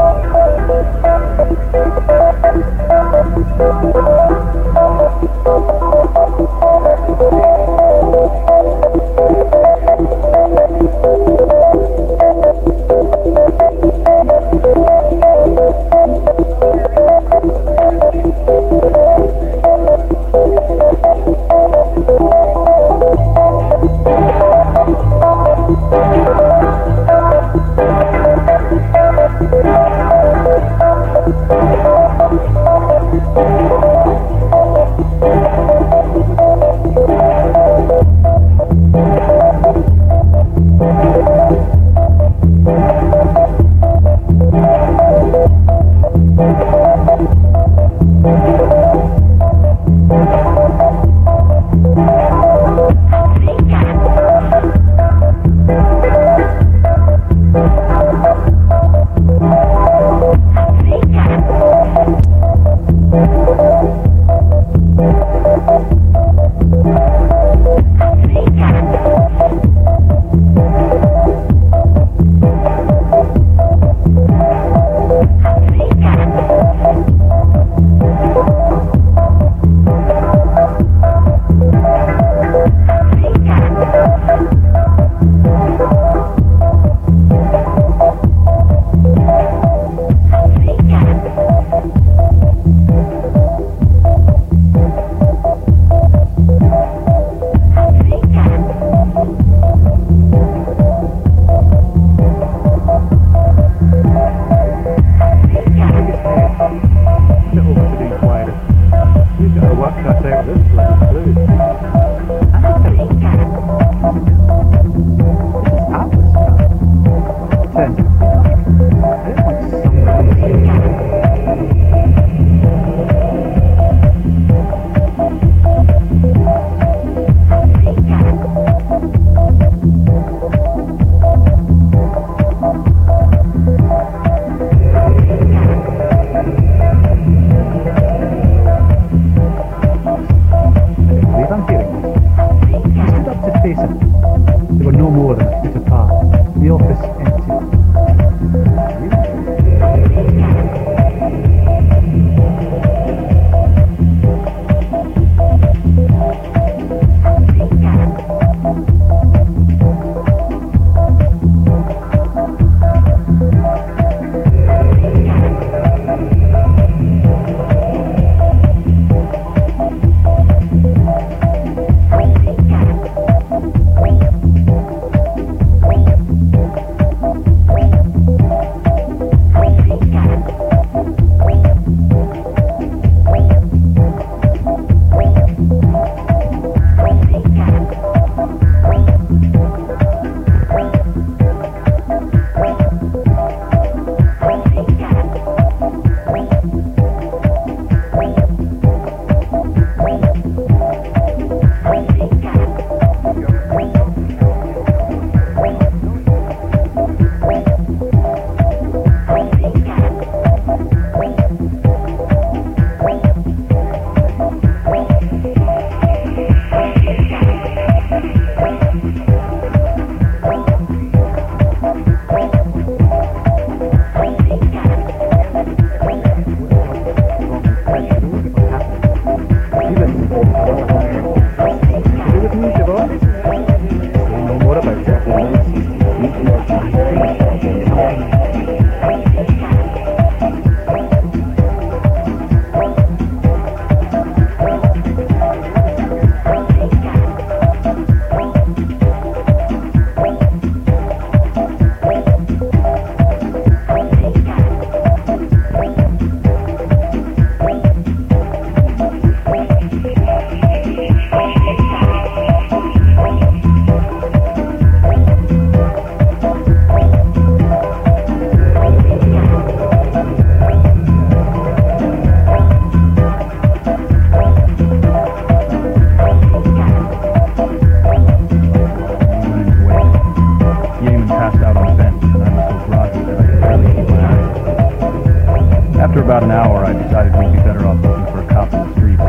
about an hour, I decided we'd be better off looking for a cop in the streets.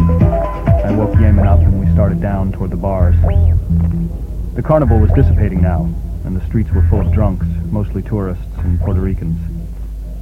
I woke Yemen up and we started down toward the bars. The carnival was dissipating now, and the streets were full of drunks, mostly tourists and Puerto Ricans.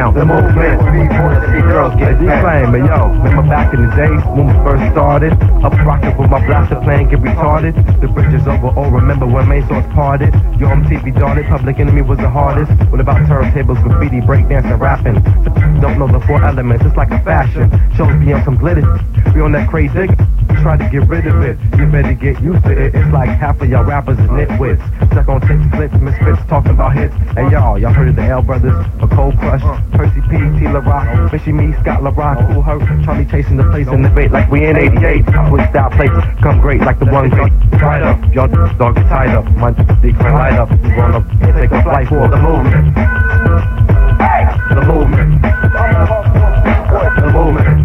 sound, the movement. See girls get flame, but yo, remember back in the days when we first started? Up rockin' with my blaster playing, get retarded. The bridge is over, oh, remember when main source parted? Yo, MTV darted, Public Enemy was the hardest. What about turntables, graffiti, breakdance, and rapping? Don't know the 4 elements, it's like a fashion. Shows be on some glitter, we on that crazy. Try to get rid of it, you better get used to it. It's like half of y'all rappers is nitwits. Stuck on tips, clips, misfits, talking about hits. Hey y'all heard of the L Brothers, a Cold Crush, Percy P, T. La Rock, Fishy Me, Scott La Rock, Cool Herc, Charlie chasing the place in the bait like we in 88. Switch style plates, come great like the one great. Right up, y'all dog get tied up. My dick can light up, we run up and take a flight for the movement. The movement. The movement.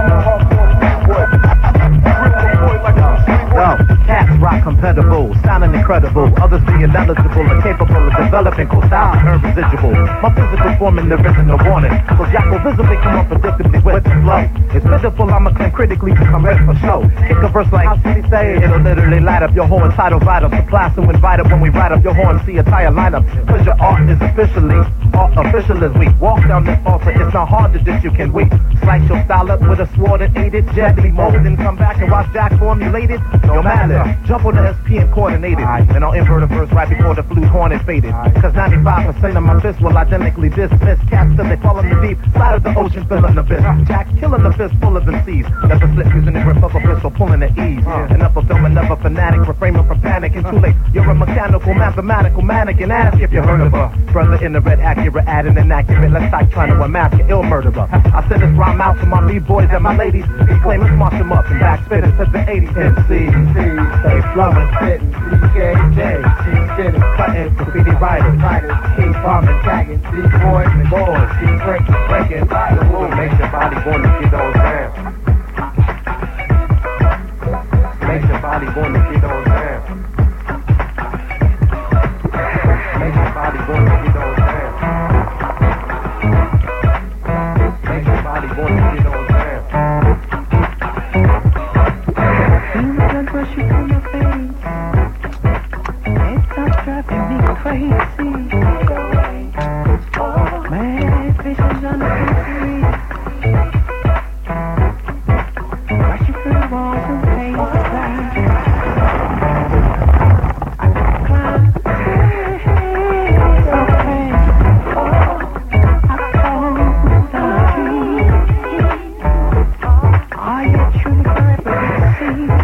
Cats rock compatible, sounding incredible. Others being eligible and capable of developing cool style and residual. My physical forming there isn't no warning. So Jack will visibly come unpredictably with the flow. It's pitiful, I'ma claim critically to come ready for show. Kick a verse like, how should he say it? It'll literally light up your horn, title right up. Supply so invite up when we ride up your horn, see a tire lineup. Cause your art is officially official as we walk down this altar. It's not hard to ditch, you can weep. Slice your style up with a sword and aid it. Gently mold and come back and watch Jack formulate it. No matter. Jump on the SP and coordinate it. And I'll invert a verse right before the flute horn is faded. Cause 95% of my fists will identically dismiss cats till they fall in the deep side of the ocean, filling the abyss. Jack killing the fist full of MCs. Never slip using the grip of a pistol, pulling at ease. Enough of film, another fanatic, refraining from panic. And too late, you're a mechanical, mathematical mannequin. Ask if you heard of her. Brother in the red, accurate, adding inaccurate. Let's start trying to unmask an ill murderer. I send this rhyme out to my B-boys and my ladies. These claimants march them up and back spitters to the 80s. MCs. Stay flowing, spitting, DKJ, keep spitting, cutting, graffiti writers, keep bombing, tagging, D-boys and boys, keep breaking, the move, makes your body want to get on down. Makes your body want to get on down. Makes your body want to get on down. Makes your body want to get on down. Rushing from my face, it stops driving me crazy. Man, visions on the street, rushing through the walls and pace back. I climb stairs, okay. I call the trees. Are you truly forever seen?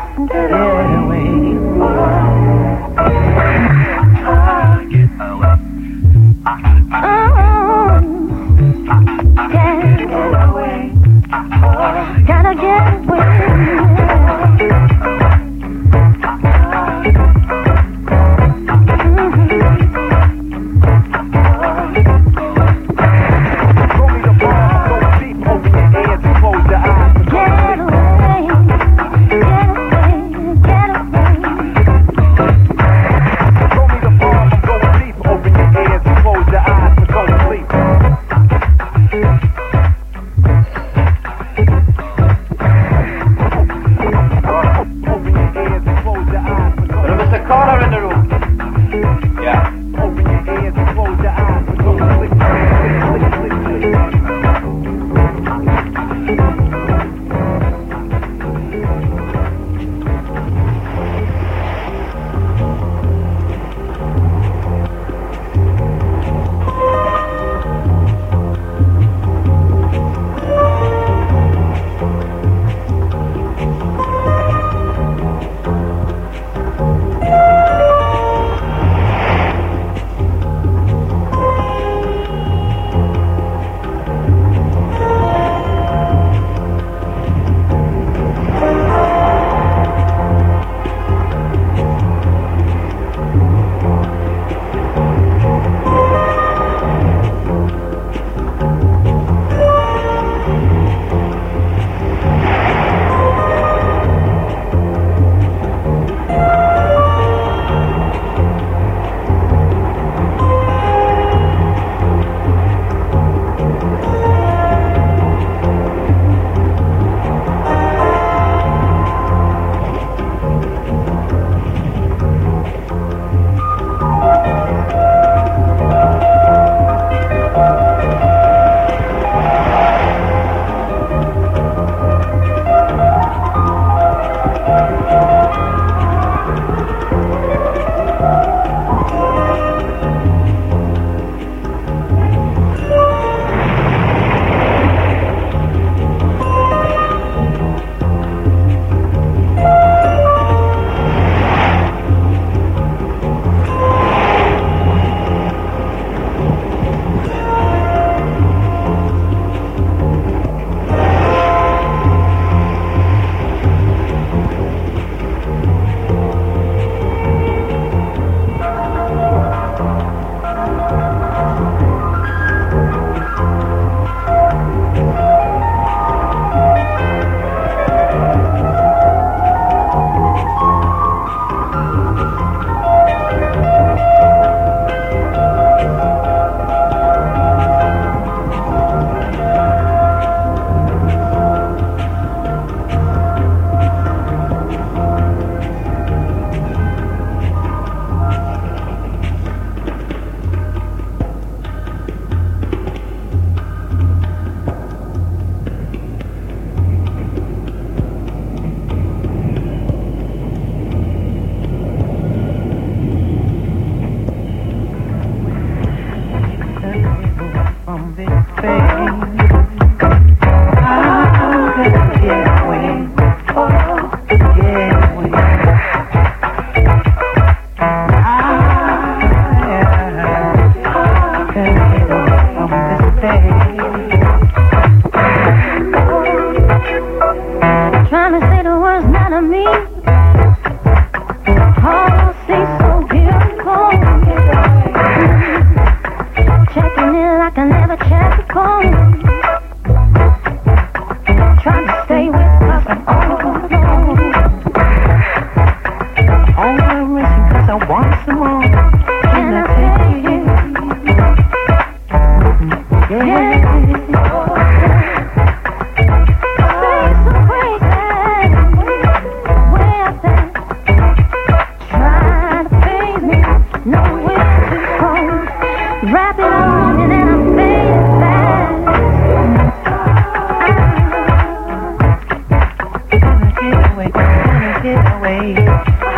Get away. checking in like I never checked before. Trying to stay with us, I'm all alone. On my mission, cause I want some more. Can I take it? Yeah. Say some crazy way I think. Trying to fade me, nowhere to go. Wrap it on and then I'm fading fast. Gonna get away, gonna get away.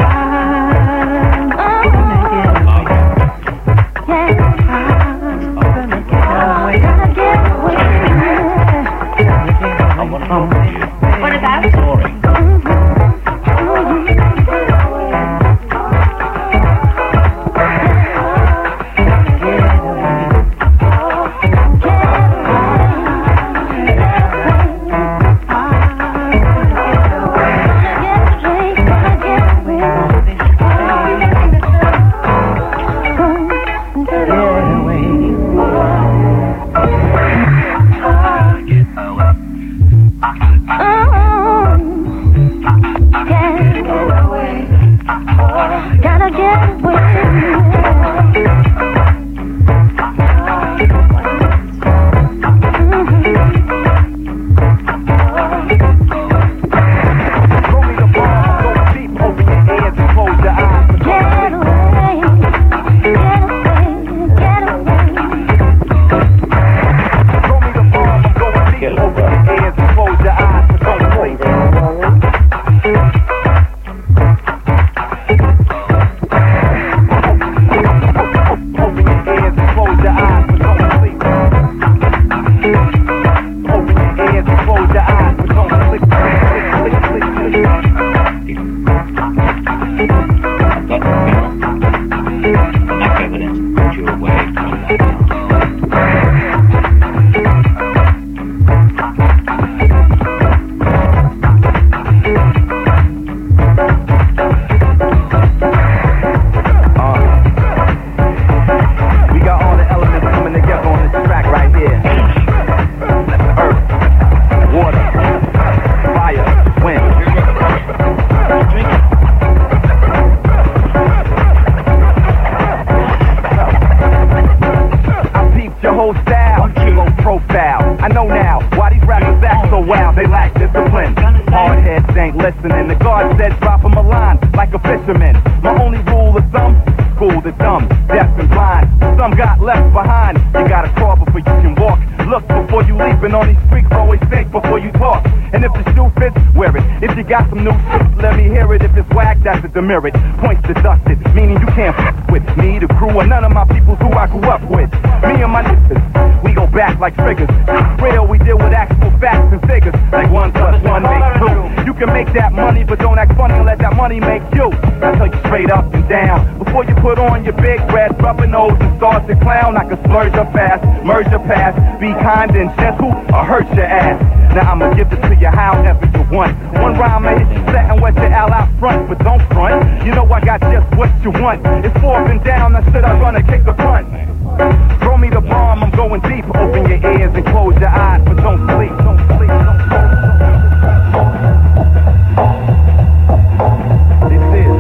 What is that? Gotta get away. Listening, the guard said drop him a line like a fisherman. My only rule of thumb, school the dumb, deaf and blind. Some got left behind. You gotta crawl before you can walk. Look before you leap, and on these streets always think before you talk. And if the shoe fits, wear it. If you got some new shit, let me hear it. If it's whack, that's a demerit. Points deducted, meaning you can't f with me, the crew, or none of my people who I grew up with. Me and my niggas, we go back like triggers. Real, we deal with actual facts and figures. Like 1 + 1 makes 2. You can make that money, but don't act funny and let that money make you. I tell you straight up and down. Before you put on your big red rubber nose and start to clown, I can splurge your fast, merge your past, be kind and gentle, or hurt your ass. Now I'ma give it to you however you want. One rhyme may hit you set and wet your L out front, but don't front. You know I got just what you want. It's forth and down, I said I run and kick the punt. Throw me the bomb, I'm going deep. Open your ears and close your eyes, but don't sleep, don't sleep, don't sleep. This is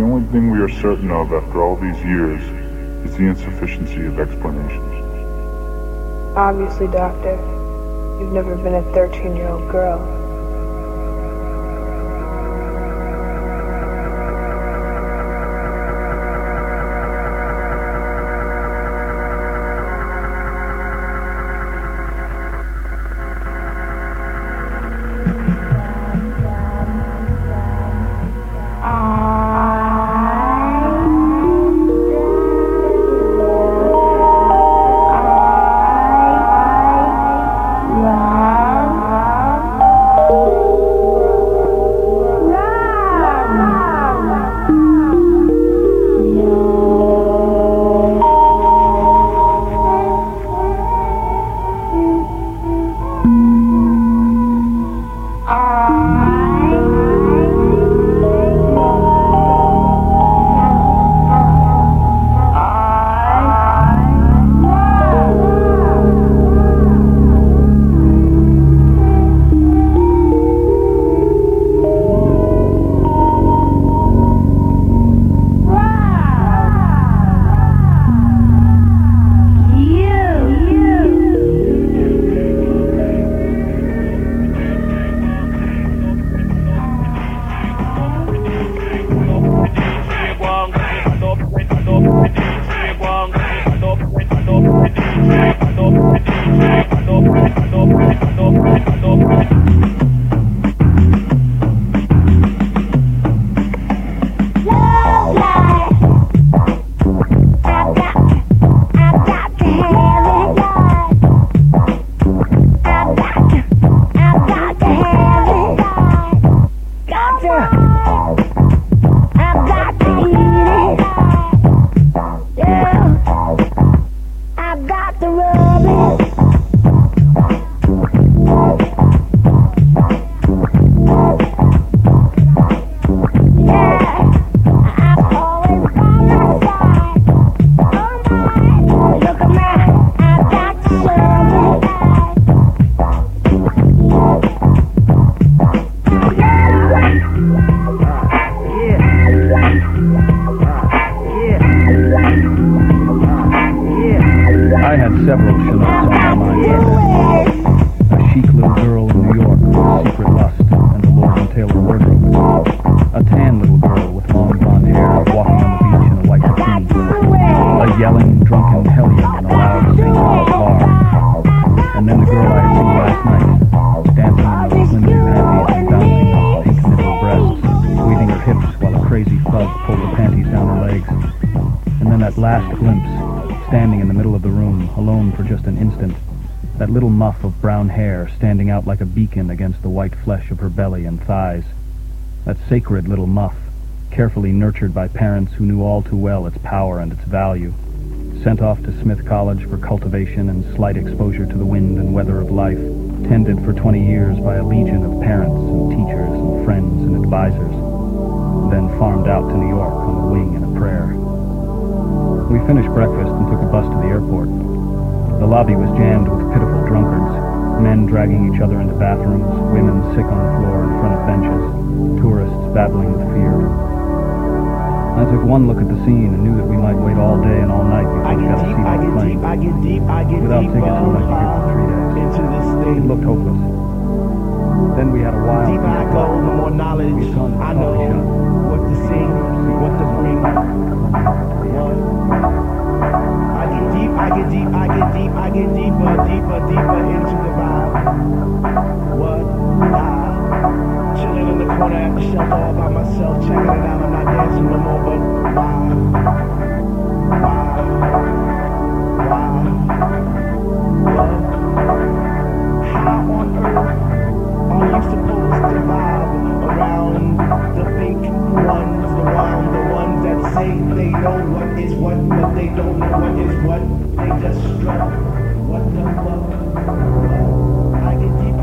only thing we are certain of after all these years is the insufficiency of explanations. Obviously, Doctor, you've never been a 13-year-old girl. That little muff of brown hair standing out like a beacon against the white flesh of her belly and thighs. That sacred little muff, carefully nurtured by parents who knew all too well its power and its value. Sent off to Smith College for cultivation and slight exposure to the wind and weather of life. Tended for 20 years by a legion of parents and teachers and friends and advisors. Then farmed out to New York on a wing and a prayer. We finished breakfast and took a bus to the airport. The lobby was jammed with pitiful drunkards, men dragging each other into bathrooms, women sick on the floor in front of benches, tourists babbling with fear. I took one look at the scene and knew that we might wait all day and all night before we got a seat on the plane. Without tickets, we might be here for 3 days. It looked hopeless. Then we had a wild deeper I go, the more knowledge I know what to sing, what to bring. I get deeper into the vibe. What? Chilling in the corner at the shelter all by myself, checking it out. I'm not dancing no more, but why? What? How on earth are you supposed to vibe around the fake ones, the ones that say they know what is what, but they don't know what is what? They just strut. What the fuck? I get deep.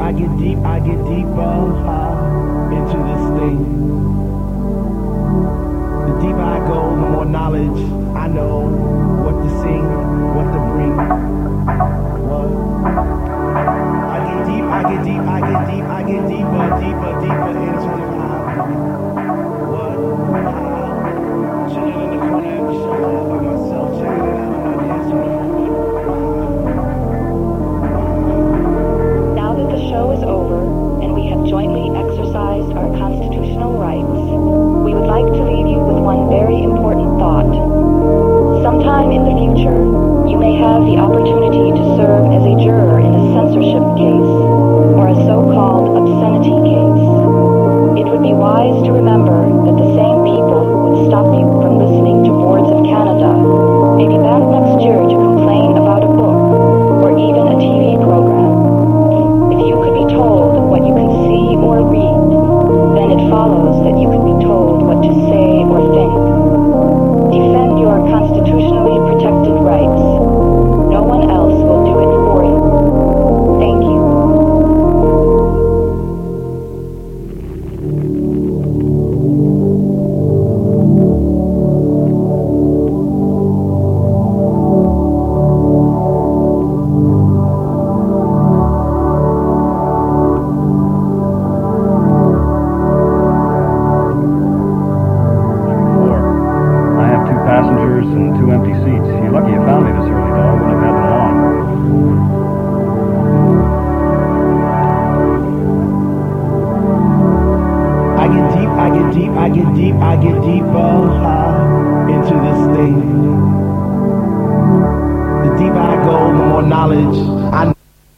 I get deeper into this thing. The deeper I go, the more knowledge I know what to sing, what to bring. What? I get deeper into the how. What? How? Chilling in the corner of the show by myself, checking it out. I'm not dancing no more. Now that the show is over and we have jointly exercised our constitutional rights, we would like to leave you with one very important thought. Sometime in the future, you may have the opportunity to serve as a juror in a censorship case or a so-called obscenity case. It would be wise to remember that the same people who would stop you from listening to Boards of Canada may be back next year to complain about a book or even a TV program. If you could be told what you can see or read, then it follows that you can be told what to say or think. Defend your constitutionally protected rights. No one else will do it for you. Thank you. Passengers and 2 empty seats. You're lucky you found me this early, though. I wouldn't have had them long. I get deeper into this thing. The deeper I go, the more knowledge I know.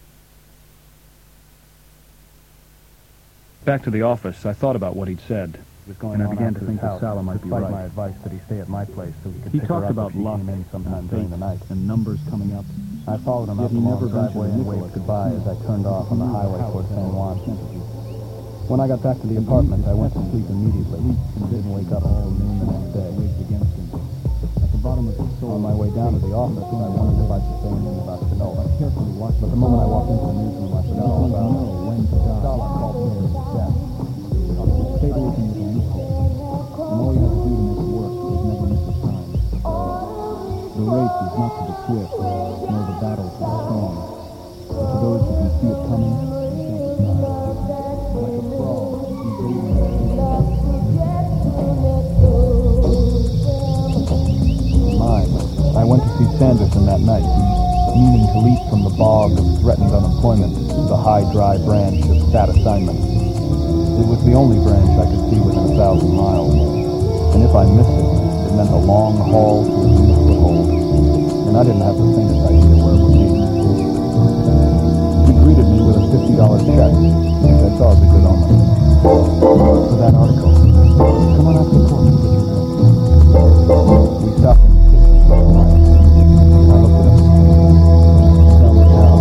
Back to the office, I thought about what he'd said. And I began to think that Sala might be right. My advice that he stay at my place so he could pick her up if she came in sometime during the night. And numbers coming up. I followed him out the long driveway and waved goodbye as I turned off on the highway toward San Juan. When I got back to the apartment, I went to sleep immediately and didn't wake up until noon the next day. At the bottom of his soul, on my way down to the office, I wondered if I'd say anything about Sonoma. But the moment I walked into the newsroom, I forgot all about it. Sala called Taylor his death. Fatalism is a loophole, and all you have to do to make it work is never miss a time. The race is not to the swift, nor the battle to the strong, but to those who can see it coming and jump aside. Like a frog, evading mine. I went to see Sanderson that night, meaning to leap from the bog of threatened unemployment to the high, dry branch of stat assignment. It was the only branch I could see within 1,000 miles, and if I missed it, it meant a long haul to a new foothold, and I didn't have the faintest idea where it would be. He greeted me with a $50 check, which I saw as a good omen. For that article, come on out to the porch and get your drink. We stopped in the kitchen for a while. I looked at him. Tell me how.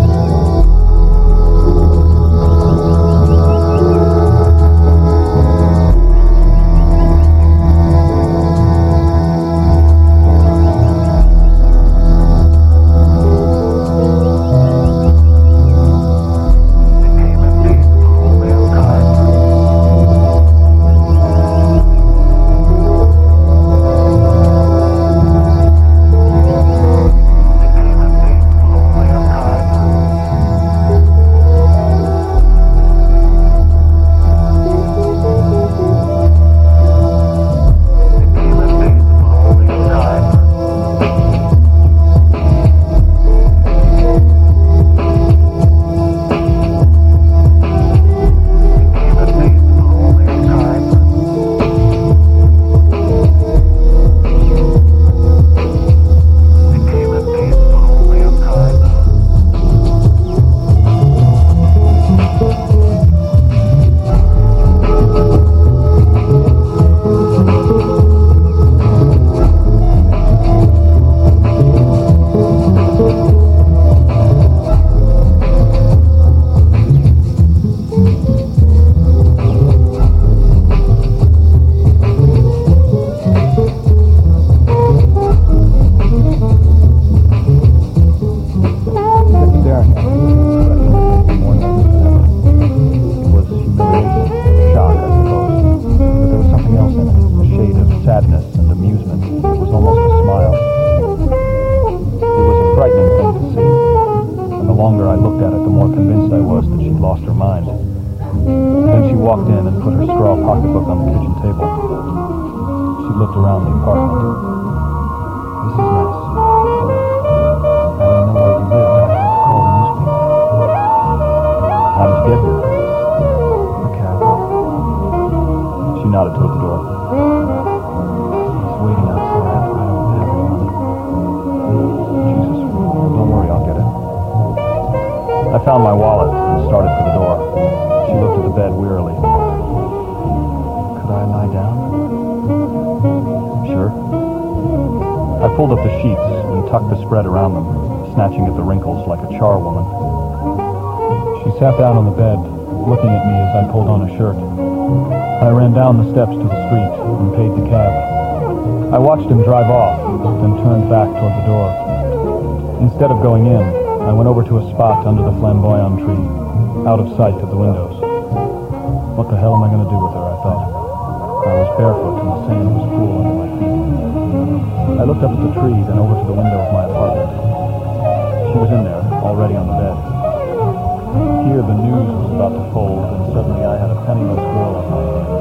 Then she walked in and put her straw pocketbook on the kitchen table. She looked around the apartment. This is nice. I don't know where you live. I have to call the newspaper. How did you get here? A cab. She nodded toward the door. He's waiting outside. I don't have any money. Jesus, don't worry, I'll get it. I found my wallet and started for the door. She looked at the bed wearily. Could I lie down? Sure. I pulled up the sheets and tucked the spread around them, snatching at the wrinkles like a charwoman. She sat down on the bed, looking at me as I pulled on a shirt. I ran down the steps to the street and paid the cab. I watched him drive off, then turned back toward the door. Instead of going in, I went over to a spot under the flamboyant tree, out of sight of the windows. What the hell am I going to do with her, I thought. I was barefoot and the sand was cool under my feet. I looked up at the tree, then over to the window of my apartment. She was in there, already on the bed. Here the news was about to fold, and suddenly I had a penniless girl on my hands.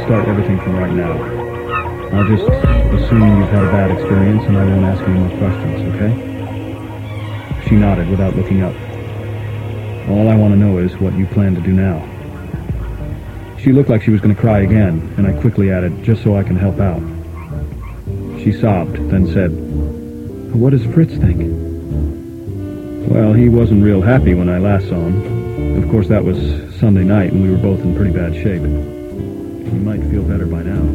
start everything from right now. I'll just assume you've had a bad experience and I won't ask any more questions, okay? She nodded without looking up. All I want to know is what you plan to do now. She looked like she was going to cry again, and I quickly added, just so I can help out. She sobbed, then said, "What does Fritz think?" Well, he wasn't real happy when I last saw him. Of course, that was Sunday night, and we were both in pretty bad shape. He might feel better by now.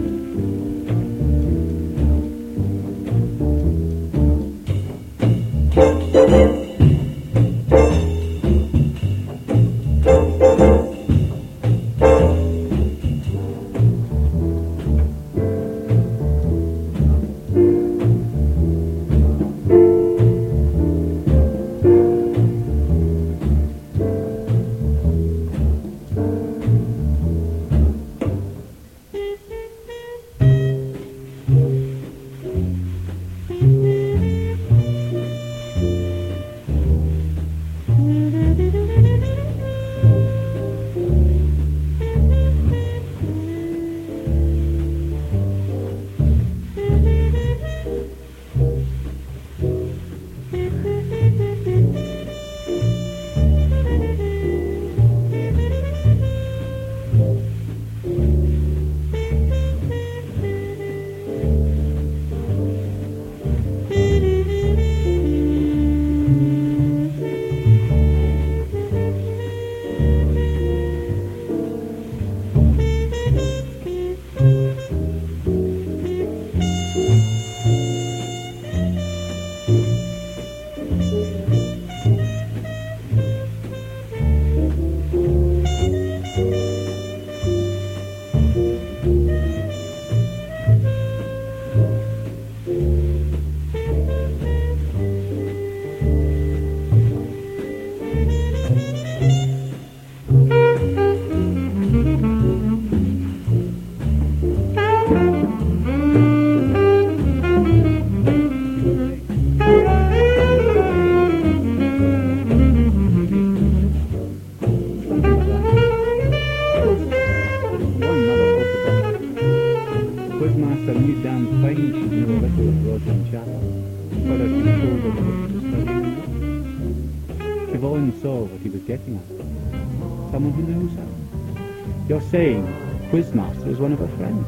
Someone who knows her. You're saying Quizmaster is one of her friends.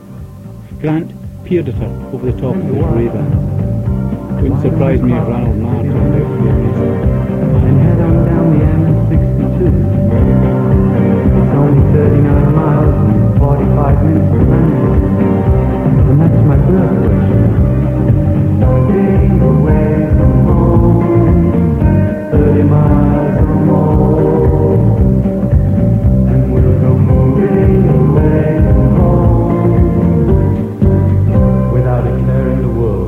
Grant peered at her over the top of his Ray-Bans. Wouldn't surprise me if Ronald Marr turned out to be a miser. And head on down the M62. It's only 39 miles and 45 minutes to London. And that's my birthplace. Staying away from home, 30 miles or more. And we'll go moving away from home, without a care in the world.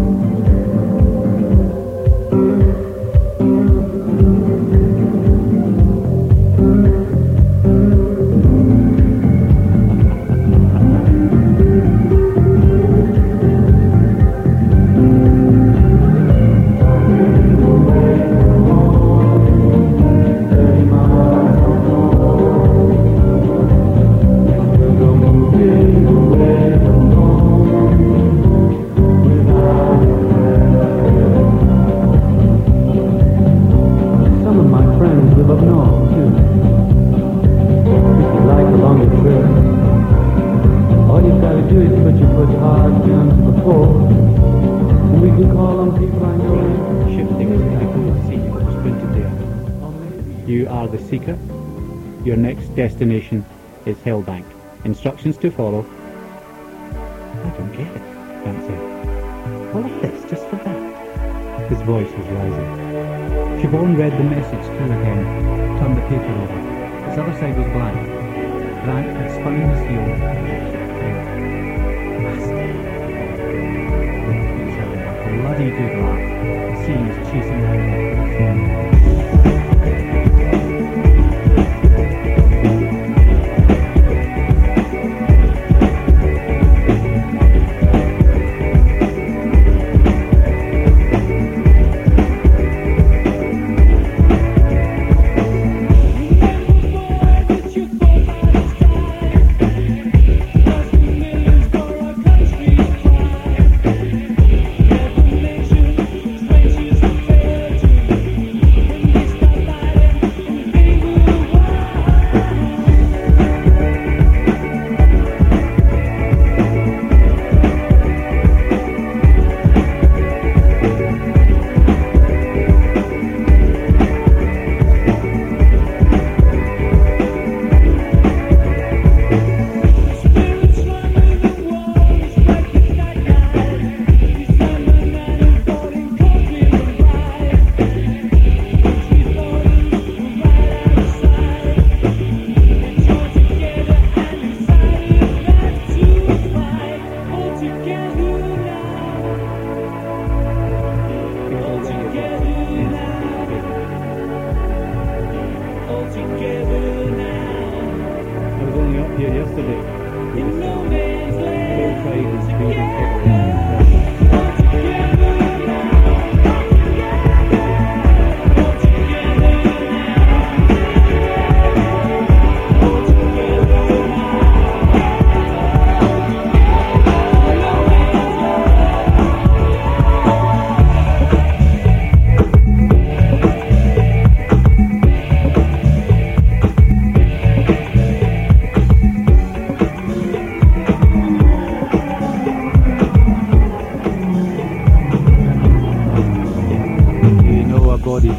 Your next destination is Hellbank. Instructions to follow. I don't get it, Grant said. All of this just for that. His voice was rising. Siobhan read the message through again, turned the paper over. Its other side was blank. Grant had spun his heel. Master. He's having a bloody good laugh. The sea is chasing him.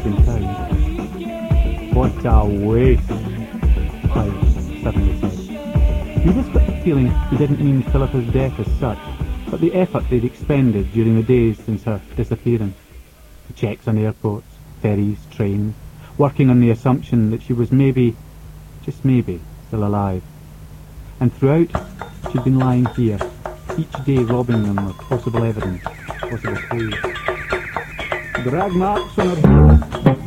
in town. What a waste, Clive suddenly said. He whispered the feeling he didn't mean Philippa's death as such, but the effort they'd expended during the days since her disappearance. The checks on airports, ferries, trains, working on the assumption that she was maybe, just maybe, still alive. And throughout, she'd been lying here, each day robbing them of possible evidence, possible clues. Drag marks on her heels.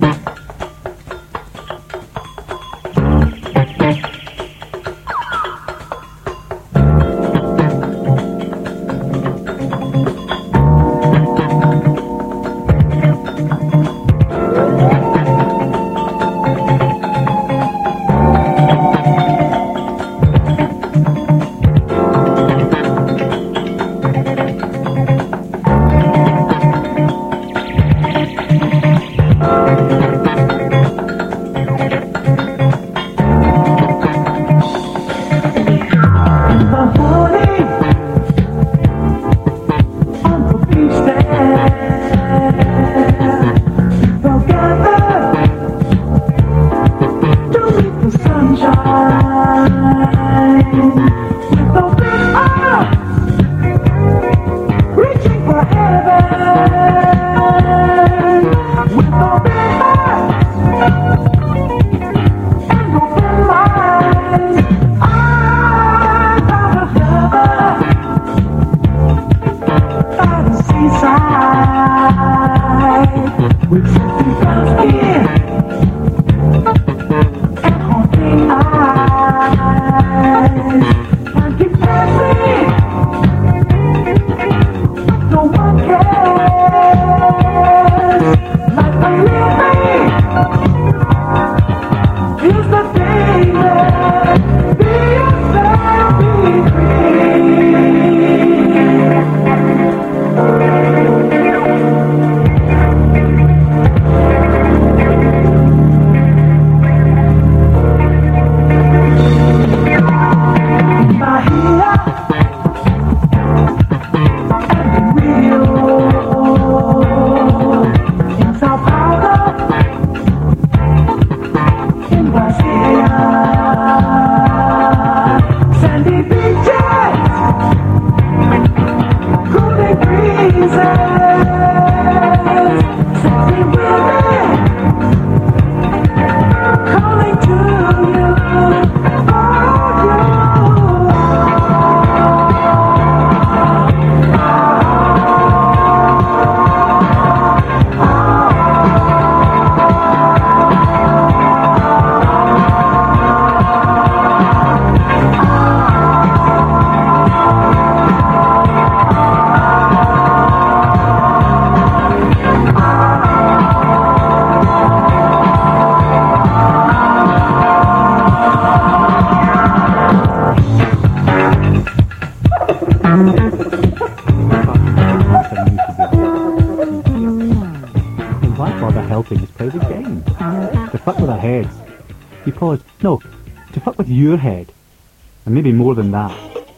No, to fuck with your head. And maybe more than that.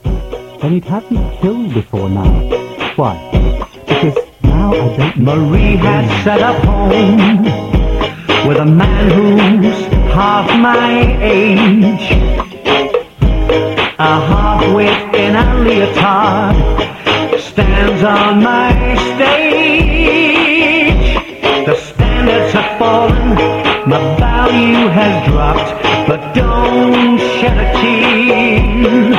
Then he'd have me killed before now. Why? Because now I don't know. Marie has set up home with a man who's half my age. A half-wit in a leotard stands on my stage. The standards have fallen, my value has dropped, but don't shed a tear.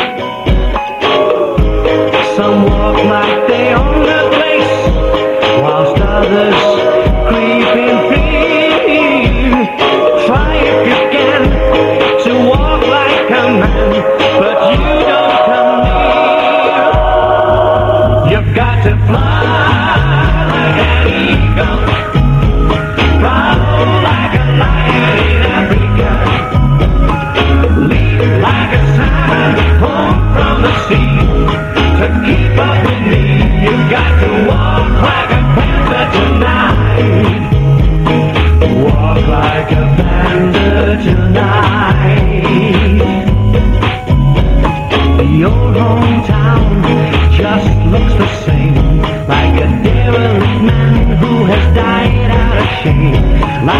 Some walk like they own the place, whilst others creep in fear. Try if you can to walk like a man, but you don't come near. You've got to fly like an eagle, follow like a lion in Africa, lead like a salmon home from the sea. To keep up with me, you've got to walk like a panther tonight. Walk like a panther tonight. The old hometown just looks the same, like a derelict man who has died out of shame. Like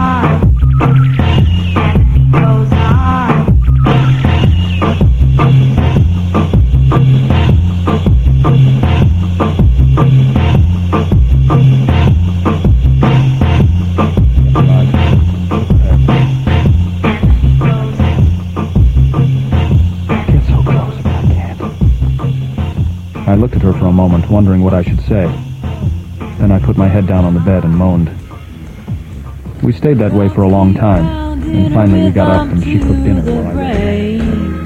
I looked at her for a moment, wondering what I should say. Then I put my head down on the bed and moaned. We stayed that way for a long time, and finally we got up and she cooked dinner while I waited.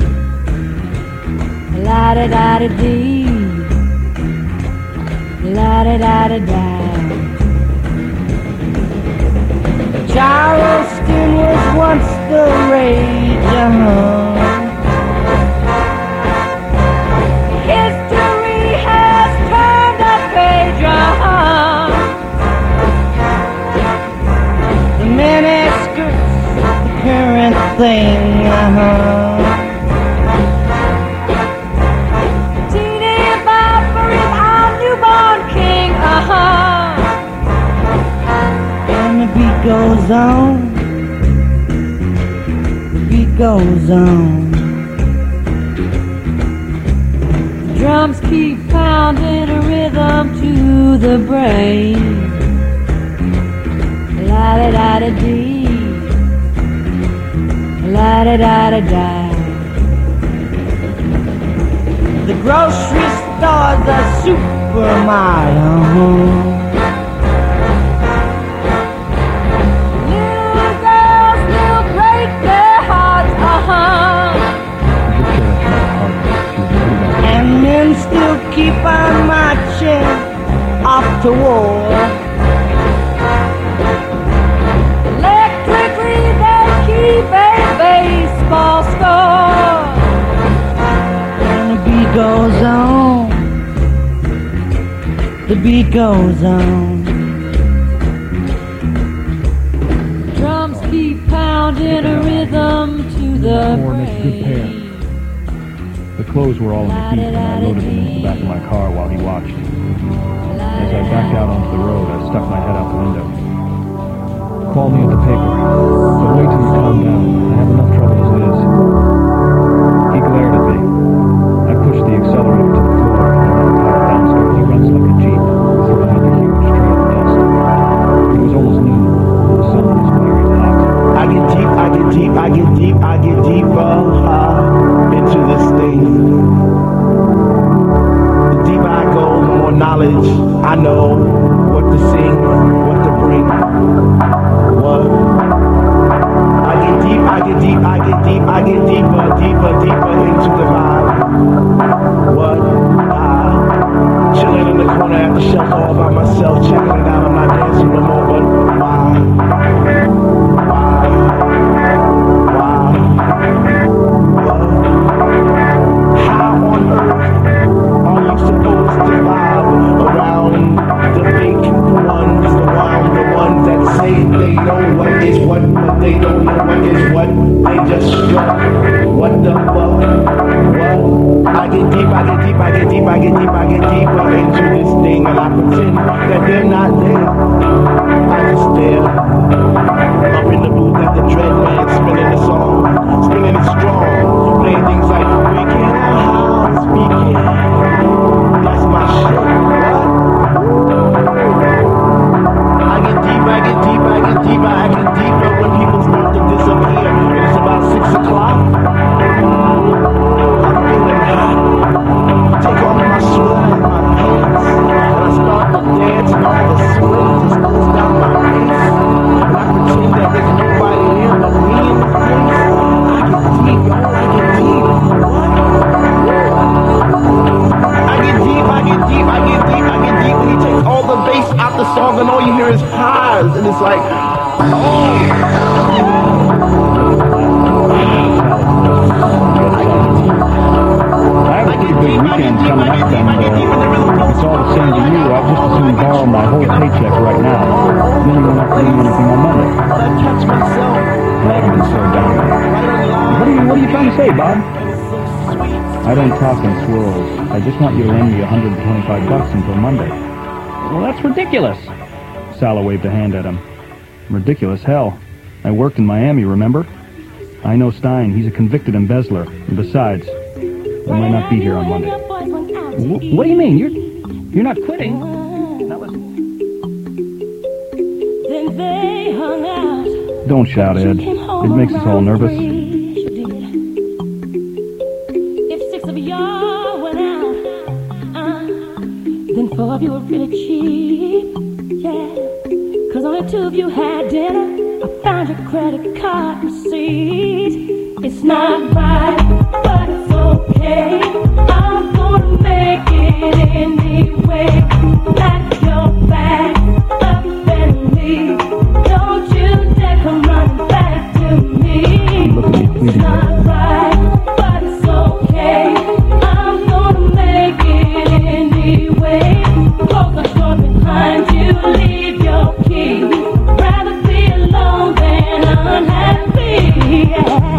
La-da-da-da-dee, la-da-da-da-da. Charleston was once the rage, History has turned a page, thing, Teeny Bopper is our newborn king, And the beat goes on, the beat goes on. Drums keep pounding a rhythm to the brain. La-da-da-da-dee, la-da-da-da-da. The grocery store's a supermarket. Little girls still break their hearts, And men still keep on marching off to war. Electrically they keep a baseball score. And the beat goes on, the beat goes on. Drums keep pounding a rhythm to the brain. The clothes were all in the heap and I loaded them into the back of my car while he watched. As I backed out onto the road, I stuck my head out the window. Call me at the paper, but wait till you calm down. I have enough trouble as it is. He glared at me. I pushed the accelerator to the floor and let the car downstairs runs like a jeep, throwing up a huge trail of dust. It was almost noon. The sun was glaring hot. I get deep, I get deep, I get deep, I get deeper into this thing. The deeper I go, the more knowledge I know what to sing, what to bring. What? I get deep, I get deep, I get deep, I get deeper, deeper, deeper into the vibe. What? Chilling in the corner at the shelf all by myself, checking it out. I'm not dancing no more, but why? How on earth are you supposed to vibe around the big ones, the ones that say they know what is what, but they don't know what is what? They just struck. What the fuck? What? I get deep, I get deep, I get deep, I get deep, I get deeper into this thing, and I pretend that they're not there. I just stare up in the booth at the dread man spinning the song, spinning it strong, playing things like we can speak it. That's my shit. What? I get deep, I get deep, I get deeper, I get deeper when people start to disappear. It's about 6 o'clock. I'm feeling hot. Take off my sweater and my pants, and I start to dance, and all the sweat just goes down my face. And I pretend that there's nobody here but me in this place. I get deep, yo, I get deep. What? I get deep, I get deep, I get deep, I get deep. And he takes all the bass out the song, and all you hear is highs, and it's like, I have a pretty big weekend coming up, and it's all the same to you. I'd just as soon borrow my whole paycheck right now. Then you won't have to do anything on Monday. I haven't been slowed down. What are you trying to say, Bob? I don't talk in swirls. I just want you to lend me $125 until Monday. Well, that's ridiculous. Sala waved a hand at him. Ridiculous, hell. I worked in Miami, remember? I know Stein. He's a convicted embezzler. And besides, I might not be here on Monday. What do you mean? You're not quitting? That was... Then they hung out. Don't shout, Ed. It makes us all nervous. If 6 of y'all went out, then 4 of you were really cheap. Yeah, 'cause only 2 of you had dinner. I found your credit card receipt. It's not right, but it's okay. I'm gonna make it anyway. Pack your bags up and leave. Don't you dare come running back to me. It's not right, but it's okay. I'm gonna make it anyway. Close the door behind you, leave your key. Rather be alone than unhappy. Yeah.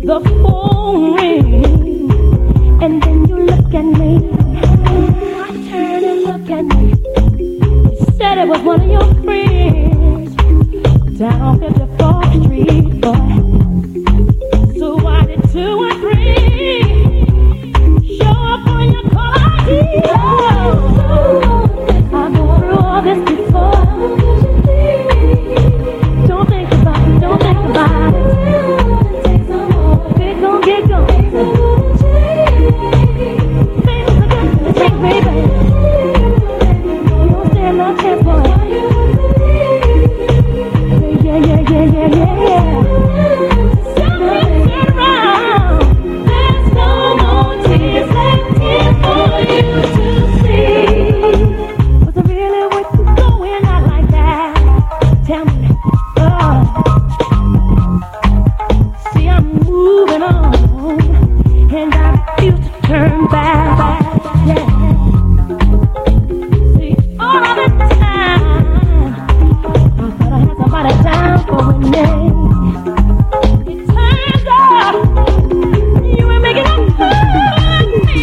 the phone rings, and then you look at me. I turn and look at me. You said it was one of your friends down 54th Street, boy. So why did 2 and 3 show up on your call ID? I've been through all this before. Don't think about it, don't think about it. Get gone, get gone. Things are good to take, baby. You don't stand no chance, boy. Yeah, yeah, yeah, yeah, yeah, yeah. Turn around. There's no more tears left here for you to see. Was it really worth you going out like that? Tell me. See, I'm moving on, and I refuse to turn back. Yeah. See, all of the time, I thought I had somebody down for a name. It turns out you were making a fool of me.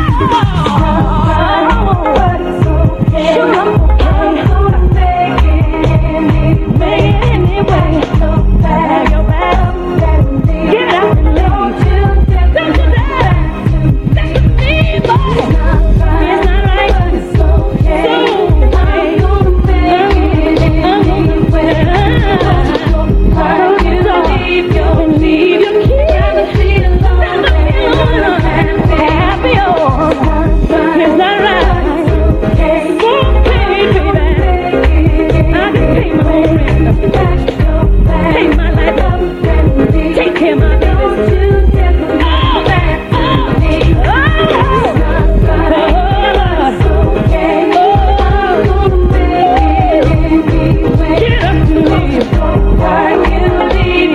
But it's okay. Sure, I'm okay. I'm gonna make it anyway. Bag your bag up, get out and leave. Don't you dare think of me, boy. It's not right. But it's okay. I'm gonna make it anyway. Leave your kids. Happy home. It's not right. It's okay, baby. I can pay my own rent. Pay my life up. Take care of my business. All that I need. Get up to me. Why you leave?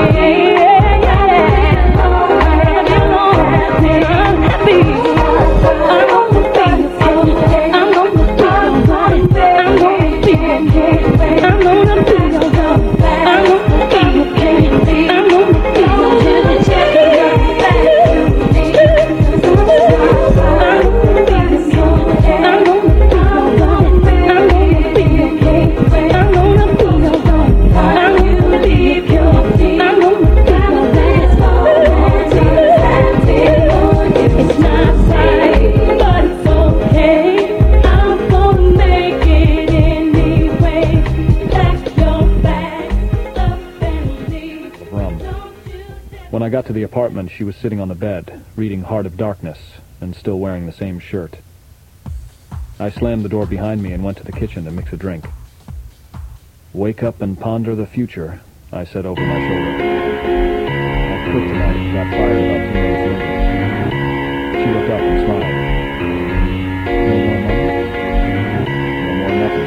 When I got to the apartment, she was sitting on the bed, reading Heart of Darkness, and still wearing the same shirt. I slammed the door behind me and went to the kitchen to mix a drink. "Wake up and ponder the future," I said over my shoulder. I quit tonight and got fired about 2 minutes later. She looked up and smiled. "No more money? No more nothing."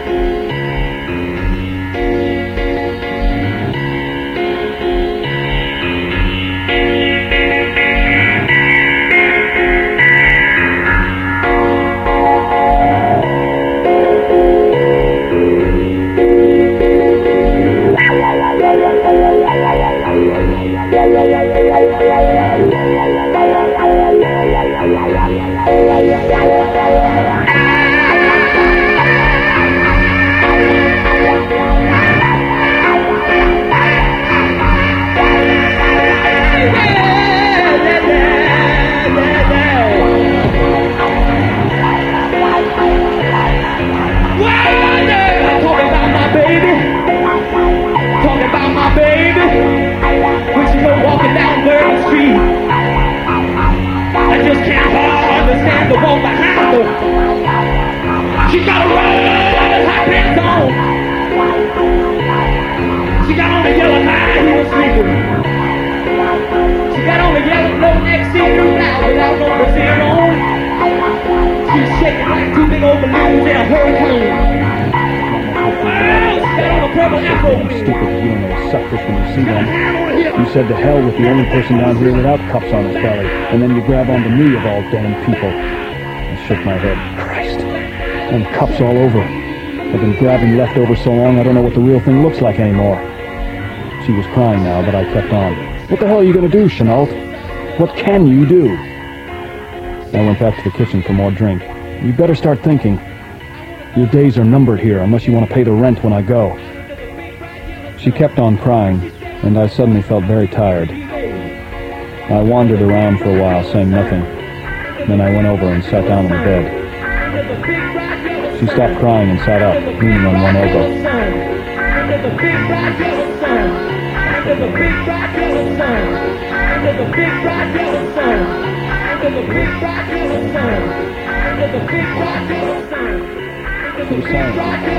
You said to hell with the only person down here without cups on his belly, and then you grab onto me of all damn people. I shook my head. Christ. And cups all over. I've been grabbing leftovers so long I don't know what the real thing looks like anymore. She was crying now, but I kept on. What the hell are you going to do, Chenault? What can you do? I went back to the kitchen for more drink. You better start thinking. Your days are numbered here unless you want to pay the rent when I go. She kept on crying, and I suddenly felt very tired. I wandered around for a while, saying nothing. Then I went over and sat down on the bed. She stopped crying and sat up, leaning on one elbow. She was silent.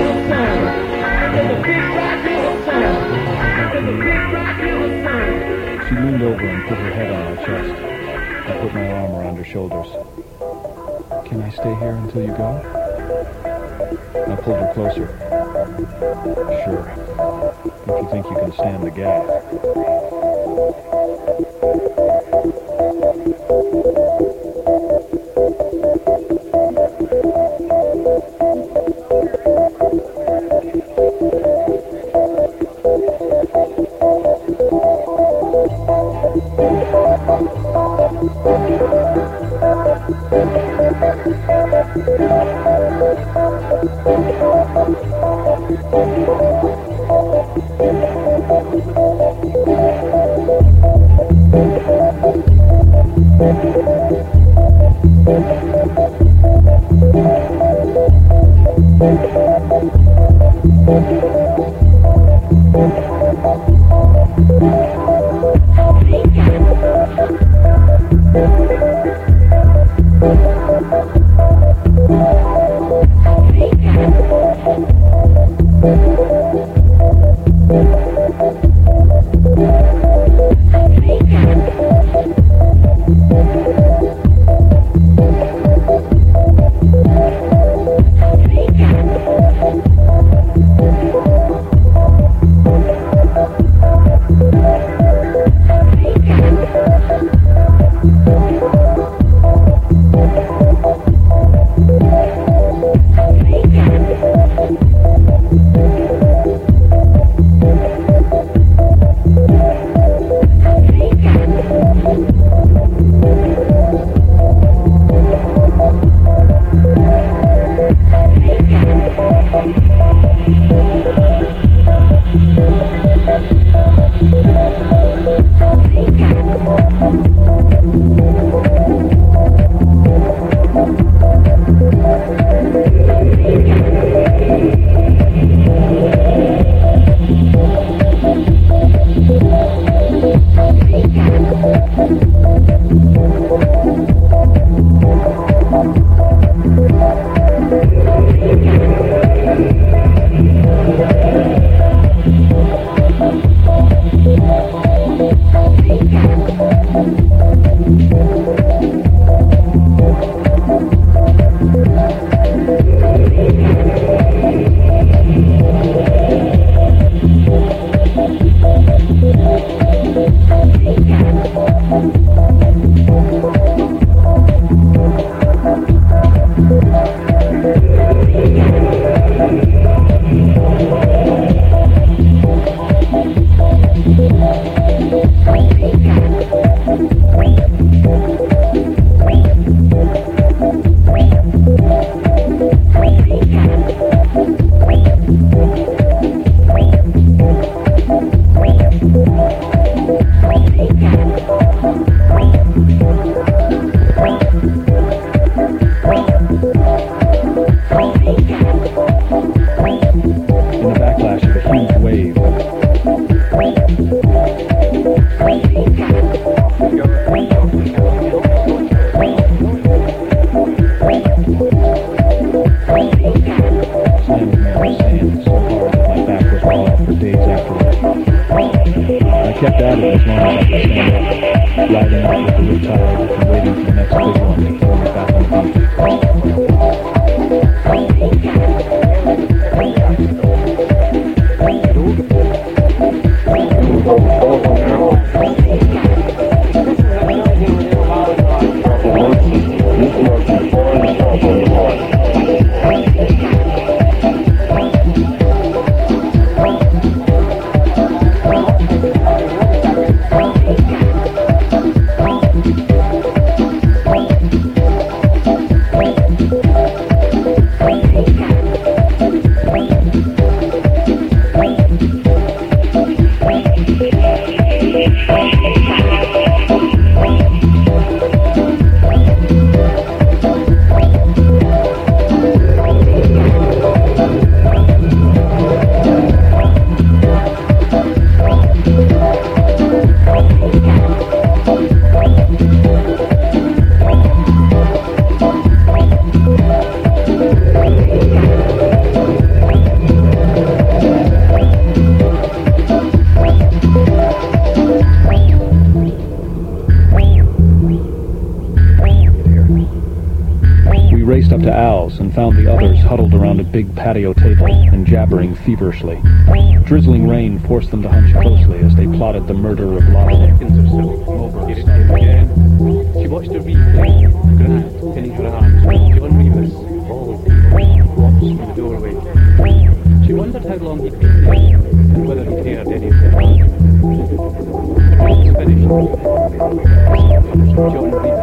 She leaned over and put her head on my chest. I put my arm around her shoulders. Can I stay here until you go? I pulled her closer. Sure. If you think you can stand the gas. up to Al's and found the others huddled around a big patio table and jabbering feverishly. Drizzling rain forced them to hunch closely as they plotted the murder of Lottie. She watched a replay, Grant pinning her arms, John Remus, bald, watched from the doorway. She wondered how long he'd been there, and whether he'd heard any of their argument. When it was finished, John Remus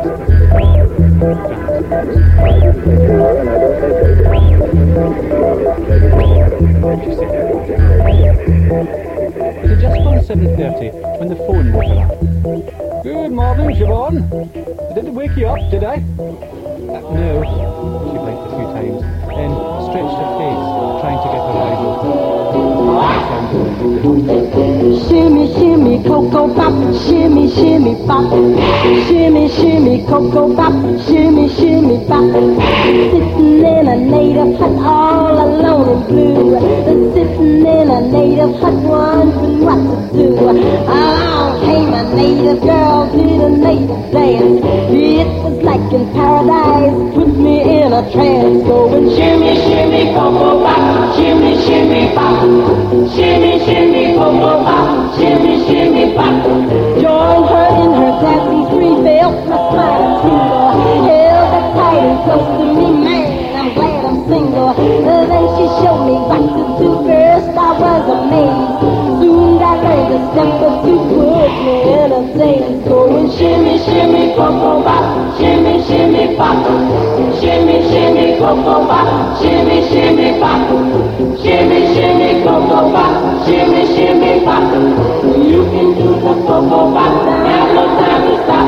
It had just gone 7:30 when the phone woke her up. Good morning, Siobhan. I didn't wake you up, did I? No. She blinked a few times, then stretched her face, trying to get her eyes open. Shimmy, shimmy, cocoa pop, shimmy, shimmy, pop. Shimmy, shimmy, cocoa pop, shimmy, shimmy, pop. Sitting in a native hut all alone and blue. Sitting in a native hut wondering what to do. Along came a native girl, did a native dance. It was like in paradise, put me in a trance. Going shimmy, shimmy, cocoa pop, shimmy, shimmy, pop. Shimmy, shimmy, cocoa pop, shimmy, shimmy, pop. Joined her in her dancing spree, felt my smiling tingle. Held her tight and close to me, man, I'm glad I'm single. Then she showed me what to do. First I was amazed, soon I learned a step or two, put me in a daze. Going shimmy, shimmy, cocoa pop, shimmy, shimmy, pop. Shimmy, shimmy, cocoa pop, shimmy, shimmy, pop. Shimmy, shimmy, cocoa pop, shimmy, shimmy, pop. You can do the cocoa pop, there's no time to stop.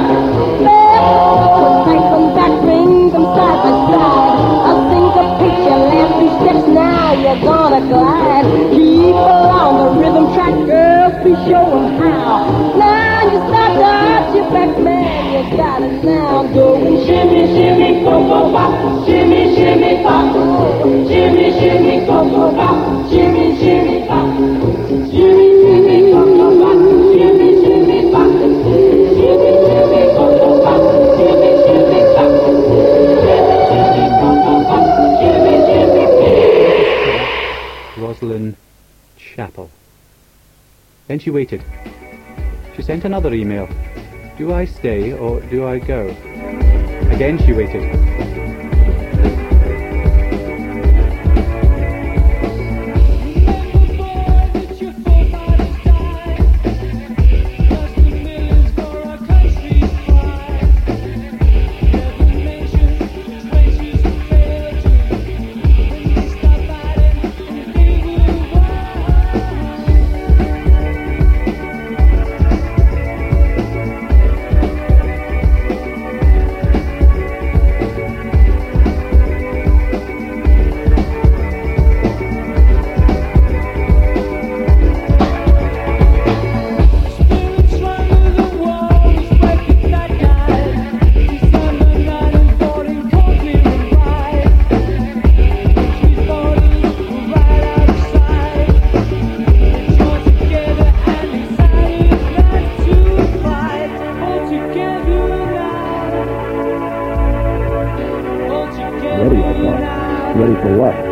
Put right from back, bring them side by side. I'll sing a picture, last 3 steps, now you're gonna glide. Keep along the rhythm track, girls, be showing how. Now you start to arch your back, man, you got it now. Going shimmy, shimmy, cocoa pop, shimmy, shimmy, pop. Shimmy, shimmy, cocoa pop, shimmy, shimmy, pop. Shimmy, shimmy, cocoa pop, shimmy, shimmy, pop. Shimmy, shimmy, cocoa pop, shimmy, shimmy, pop. Shimmy, shimmy, cocoa pop, shimmy, shimmy, pop. Rosalind Chapel. Then she waited. She sent another email. Do I stay or do I go? Again she waited. Ready for what?